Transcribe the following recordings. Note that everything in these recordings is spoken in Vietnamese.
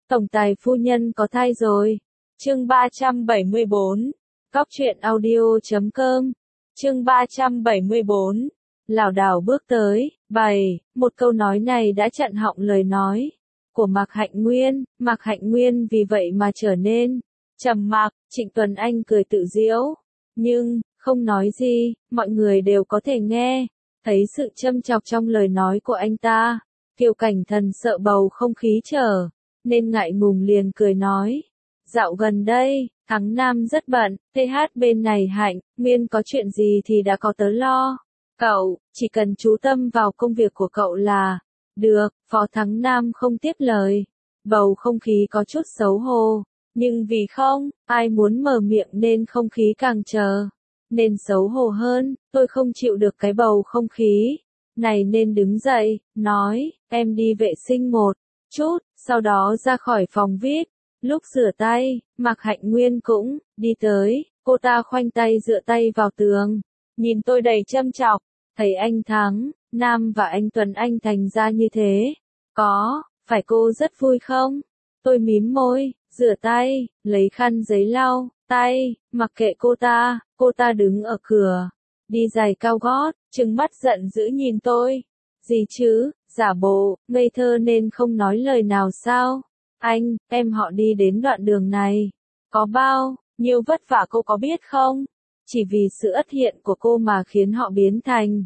Tổng tài phu nhân có thai rồi. Chương 374. Cóc truyện audio.com. Chương 374. Lảo đảo bước tới, bày, một câu nói này đã chặn họng lời nói của Mạc Hạnh Nguyên. Mạc Hạnh Nguyên vì vậy mà trở nên trầm mặc. Trịnh Tuấn Anh cười tự giễu, nhưng không nói gì, mọi người đều có thể nghe thấy sự châm chọc trong lời nói của anh ta. Kiều Cảnh Thần sợ bầu không khí trở nên ngại ngùng liền cười nói, dạo gần đây, Thắng Nam rất bận, TH bên này Hạnh Nguyên có chuyện gì thì đã có tớ lo. Cậu, chỉ cần chú tâm vào công việc của cậu là được. Phó Thắng Nam không tiếp lời. Bầu không khí có chút xấu hổ, nhưng vì không ai muốn mở miệng nên không khí càng trở nên xấu hổ hơn. Tôi không chịu được cái bầu không khí này nên đứng dậy, nói, em đi vệ sinh một chút, sau đó ra khỏi phòng VIP. Lúc rửa tay, Mạc Hạnh Nguyên cũng đi tới, cô ta khoanh tay dựa tay vào tường, nhìn tôi đầy châm chọc, thấy anh Thắng Nam và anh Tuấn Anh thành ra như thế, có phải cô rất vui không? Tôi mím môi, rửa tay, lấy khăn giấy lau tay, mặc kệ cô ta đứng ở cửa, đi giày cao gót, trừng mắt giận dữ nhìn tôi. Gì chứ, giả bộ, ngây thơ nên không nói lời nào sao? Anh, em họ đi đến đoạn đường này, có bao nhiêu vất vả cô có biết không? Chỉ vì sự ất hiện của cô mà khiến họ biến thành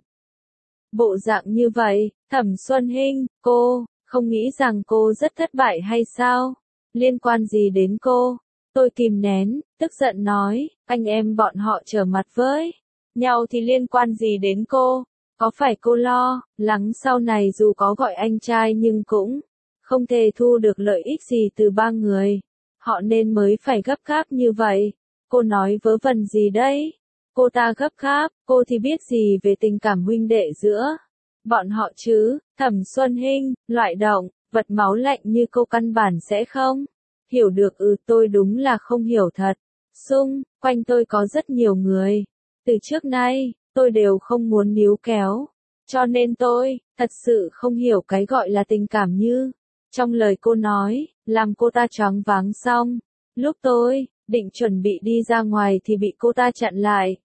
bộ dạng như vậy. Thẩm Xuân Hinh, cô không nghĩ rằng cô rất thất bại hay sao? Liên quan gì đến cô? Tôi kìm nén, tức giận nói, anh em bọn họ trở mặt với nhau thì liên quan gì đến cô? Có phải cô lo lắng sau này dù có gọi anh trai nhưng cũng không thể thu được lợi ích gì từ ba người họ nên mới phải gấp gáp như vậy? Cô nói vớ vẩn gì đấy? Cô ta gấp gáp, cô thì biết gì về tình cảm huynh đệ giữa bọn họ chứ? Thẩm Xuân Hinh, loại động vật máu lạnh như cô căn bản sẽ không hiểu được. Tôi đúng là không hiểu thật. Xung quanh tôi có rất nhiều người, từ trước nay tôi đều không muốn níu kéo, cho nên tôi thật sự không hiểu cái gọi là tình cảm như trong lời cô nói. Làm cô ta choáng váng xong, lúc tôi định chuẩn bị đi ra ngoài thì bị cô ta chặn lại.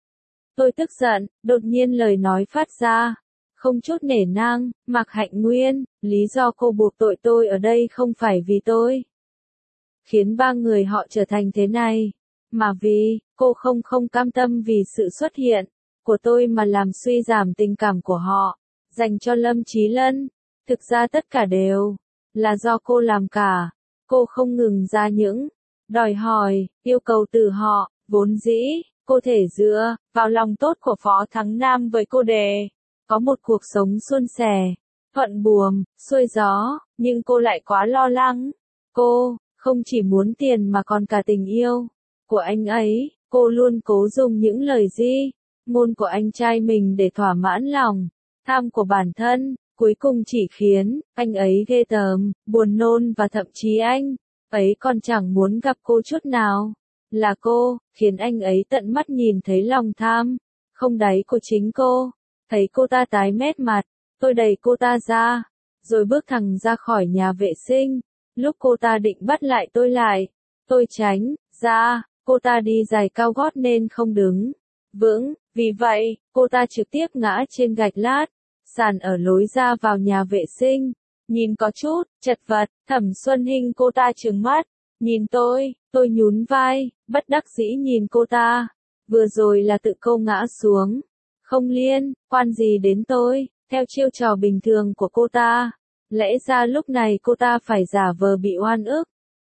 Tôi tức giận, đột nhiên lời nói phát ra không chút nể nang, Mạc Hạnh Nguyên, lý do cô buộc tội tôi ở đây không phải vì tôi khiến ba người họ trở thành thế này, mà vì cô không cam tâm vì sự xuất hiện của tôi mà làm suy giảm tình cảm của họ dành cho Lâm Chí Lân. Thực ra tất cả đều là do cô làm cả. Cô không ngừng ra những đòi hỏi, yêu cầu từ họ. Vốn dĩ cô thể dựa vào lòng tốt của Phó Thắng Nam với cô để có một cuộc sống suôn sẻ, thuận buồm xuôi gió, nhưng cô lại quá lo lắng. Cô không chỉ muốn tiền mà còn cả tình yêu của anh ấy. Cô luôn cố dùng những lời ngôn của anh trai mình để thỏa mãn lòng tham của bản thân, cuối cùng chỉ khiến anh ấy ghê tởm, buồn nôn và thậm chí anh ấy còn chẳng muốn gặp cô chút nào. Là cô khiến anh ấy tận mắt nhìn thấy lòng tham không đáy của chính cô. Thấy cô ta tái mét mặt, tôi đẩy cô ta ra, rồi bước thẳng ra khỏi nhà vệ sinh. Lúc cô ta định bắt lại, tôi tránh ra. Cô ta đi giày cao gót nên không đứng vững, vì vậy cô ta trực tiếp ngã trên gạch lát sàn ở lối ra vào nhà vệ sinh. Nhìn có chút chật vật, Thẩm Xuân Hinh cô ta trừng mắt nhìn tôi nhún vai, bất đắc dĩ nhìn cô ta. Vừa rồi là tự cô ngã xuống, không liên quan gì đến tôi. Theo chiêu trò bình thường của cô ta, lẽ ra lúc này cô ta phải giả vờ bị oan ức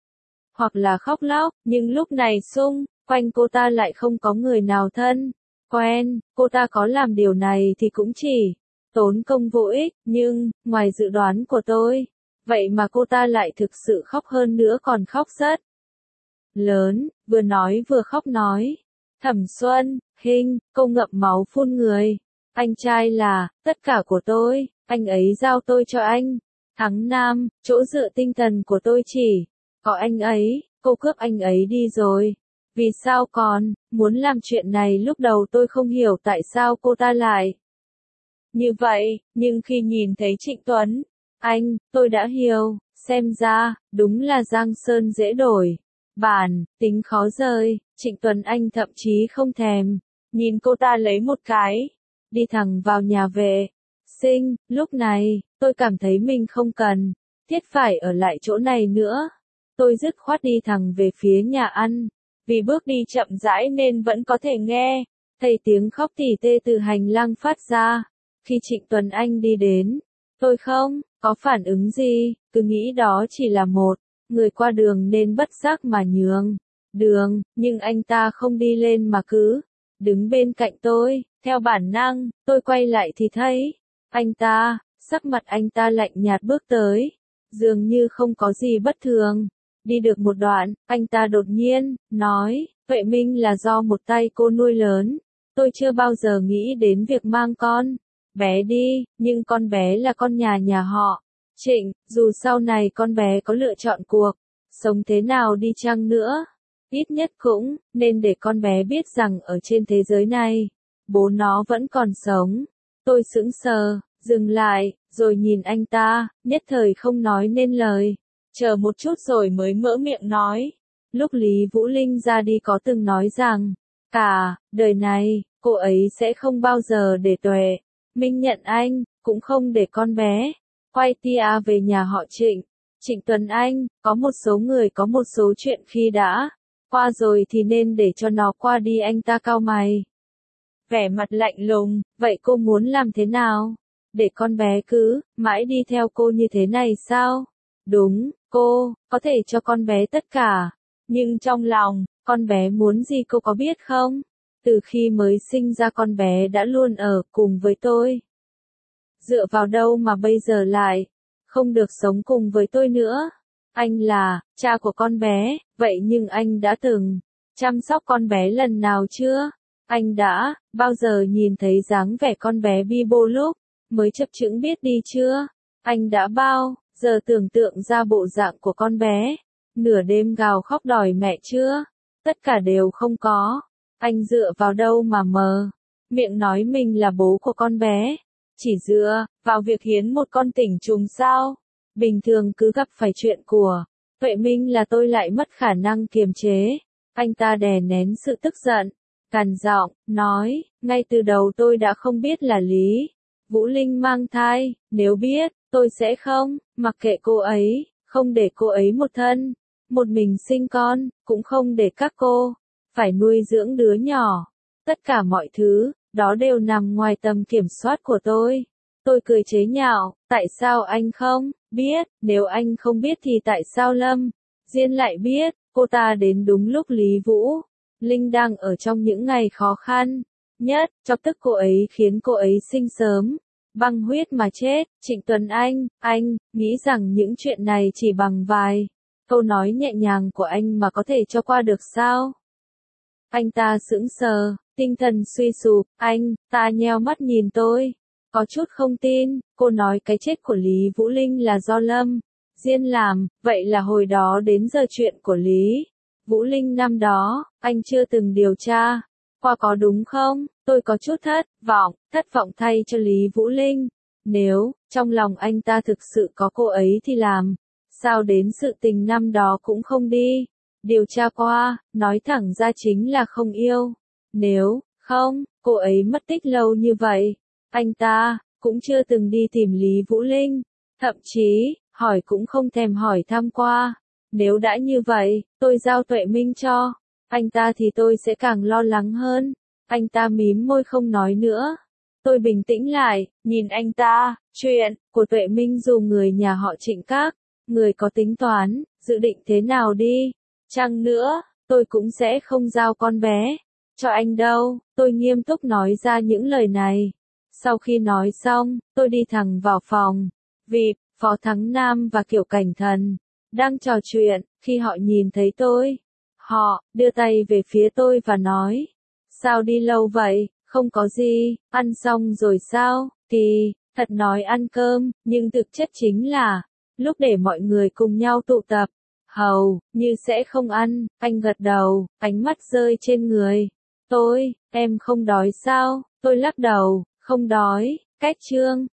hoặc là khóc lóc, nhưng lúc này xung quanh cô ta lại không có người nào thân quen. Cô ta có làm điều này thì cũng chỉ tốn công vô ích, nhưng ngoài dự đoán của tôi, vậy mà cô ta lại thực sự khóc, hơn nữa còn khóc rất lớn, vừa nói vừa khóc nói, Thẩm Xuân Hinh, cô ngậm máu phun người. Anh trai là tất cả của tôi, anh ấy giao tôi cho anh Thắng Nam, chỗ dựa tinh thần của tôi chỉ có anh ấy. Cô cướp anh ấy đi rồi, vì sao còn muốn làm chuyện này? Lúc đầu tôi không hiểu tại sao cô ta lại như vậy, nhưng khi nhìn thấy Trịnh Tuấn Anh, tôi đã hiểu. Xem ra, đúng là Giang Sơn dễ đổi. Bản, tính khó rời, Trịnh Tuấn Anh thậm chí không thèm. Nhìn cô ta lấy một cái. Đi thẳng vào nhà vệ. Sinh, lúc này, tôi cảm thấy mình không cần. Thiết phải ở lại chỗ này nữa. Tôi dứt khoát đi thẳng về phía nhà ăn. Vì bước đi chậm rãi nên vẫn có thể nghe. Thấy tiếng khóc tỉ tê từ hành lang phát ra. Khi Trịnh Tuấn Anh đi đến. Tôi không có phản ứng gì, cứ nghĩ đó chỉ là một người qua đường nên bất giác mà nhường đường, nhưng anh ta không đi lên mà cứ đứng bên cạnh tôi. Theo bản năng, tôi quay lại thì thấy anh ta, sắc mặt anh ta lạnh nhạt bước tới, dường như không có gì bất thường. Đi được một đoạn, anh ta đột nhiên nói, Tuệ Minh là do một tay cô nuôi lớn. Tôi chưa bao giờ nghĩ đến việc mang con bé đi, nhưng con bé là con nhà họ Trịnh, dù sau này con bé có lựa chọn cuộc sống thế nào đi chăng nữa, ít nhất cũng nên để con bé biết rằng ở trên thế giới này, bố nó vẫn còn sống. Tôi sững sờ, dừng lại, rồi nhìn anh ta, nhất thời không nói nên lời. Chờ một chút rồi mới mở miệng nói. Lúc Lý Vũ Linh ra đi có từng nói rằng, cả đời này, cô ấy sẽ không bao giờ để Tuệ Minh nhận anh, cũng không để con bé quay tia về nhà họ Trịnh. Trịnh Tuấn Anh, có một số người có một số chuyện khi đã qua rồi thì nên để cho nó qua đi. Anh ta cau mày, vẻ mặt lạnh lùng, vậy cô muốn làm thế nào? Để con bé cứ mãi đi theo cô như thế này sao? Đúng, cô có thể cho con bé tất cả, nhưng trong lòng, con bé muốn gì cô có biết không? Từ khi mới sinh ra con bé đã luôn ở cùng với tôi. Dựa vào đâu mà bây giờ lại không được sống cùng với tôi nữa? Anh là cha của con bé, vậy nhưng anh đã từng chăm sóc con bé lần nào chưa? Anh đã bao giờ nhìn thấy dáng vẻ con bé bi bô lúc mới chập chững biết đi chưa? Anh đã bao giờ tưởng tượng ra bộ dạng của con bé nửa đêm gào khóc đòi mẹ chưa? Tất cả đều không có. Anh dựa vào đâu mà miệng nói mình là bố của con bé? Chỉ dựa vào việc hiến một con tỉnh trùng sao? Bình thường cứ gặp phải chuyện của Tuệ Minh là tôi lại mất khả năng kiềm chế. Anh ta đè nén sự tức giận, gằn giọng, nói, ngay từ đầu tôi đã không biết là Lý Vũ Linh mang thai, nếu biết, tôi sẽ không mặc kệ cô ấy, không để cô ấy một thân một mình sinh con, cũng không để các cô phải nuôi dưỡng đứa nhỏ. Tất cả mọi thứ đó đều nằm ngoài tầm kiểm soát của tôi. Tôi cười chế nhạo, tại sao anh không biết? Nếu anh không biết thì tại sao Lâm Diên lại biết? Cô ta đến đúng lúc Lý Vũ Linh đang ở trong những ngày khó khăn nhất, chọc tức cô ấy khiến cô ấy sinh sớm băng huyết mà chết. Trịnh Tuấn anh nghĩ rằng những chuyện này chỉ bằng vài câu nói nhẹ nhàng của anh mà có thể cho qua được sao? Anh ta sững sờ, tinh thần suy sụp, anh ta nheo mắt nhìn tôi, có chút không tin. Cô nói cái chết của Lý Vũ Linh là do Lâm Diên làm, vậy là hồi đó đến giờ chuyện của Lý Vũ Linh năm đó, anh chưa từng điều tra qua có đúng không? Tôi có chút thất vọng thay cho Lý Vũ Linh. Nếu trong lòng anh ta thực sự có cô ấy thì làm sao đến sự tình năm đó cũng không đi điều tra qua, nói thẳng ra chính là không yêu. Nếu không, cô ấy mất tích lâu như vậy, anh ta cũng chưa từng đi tìm Lý Vũ Linh, thậm chí hỏi cũng không thèm hỏi thăm qua. Nếu đã như vậy, tôi giao Tuệ Minh cho anh ta thì tôi sẽ càng lo lắng hơn. Anh ta mím môi không nói nữa. Tôi bình tĩnh lại, nhìn anh ta. Chuyện của Tuệ Minh dù người nhà họ Trịnh các người có tính toán, dự định thế nào đi chăng nữa, tôi cũng sẽ không giao con bé cho anh đâu. Tôi nghiêm túc nói ra những lời này. Sau khi nói xong, tôi đi thẳng vào phòng VIP. Phó Thắng Nam và Kiều Cảnh Thần đang trò chuyện. Khi họ nhìn thấy tôi, họ đưa tay về phía tôi và nói, sao đi lâu vậy? Không có gì, ăn xong rồi sao? Thì thật nói ăn cơm, nhưng thực chất chính là lúc để mọi người cùng nhau tụ tập, hầu như sẽ không ăn. Anh gật đầu, ánh mắt rơi trên người tôi. Em không đói sao? Tôi lắc đầu, không đói. Cách chương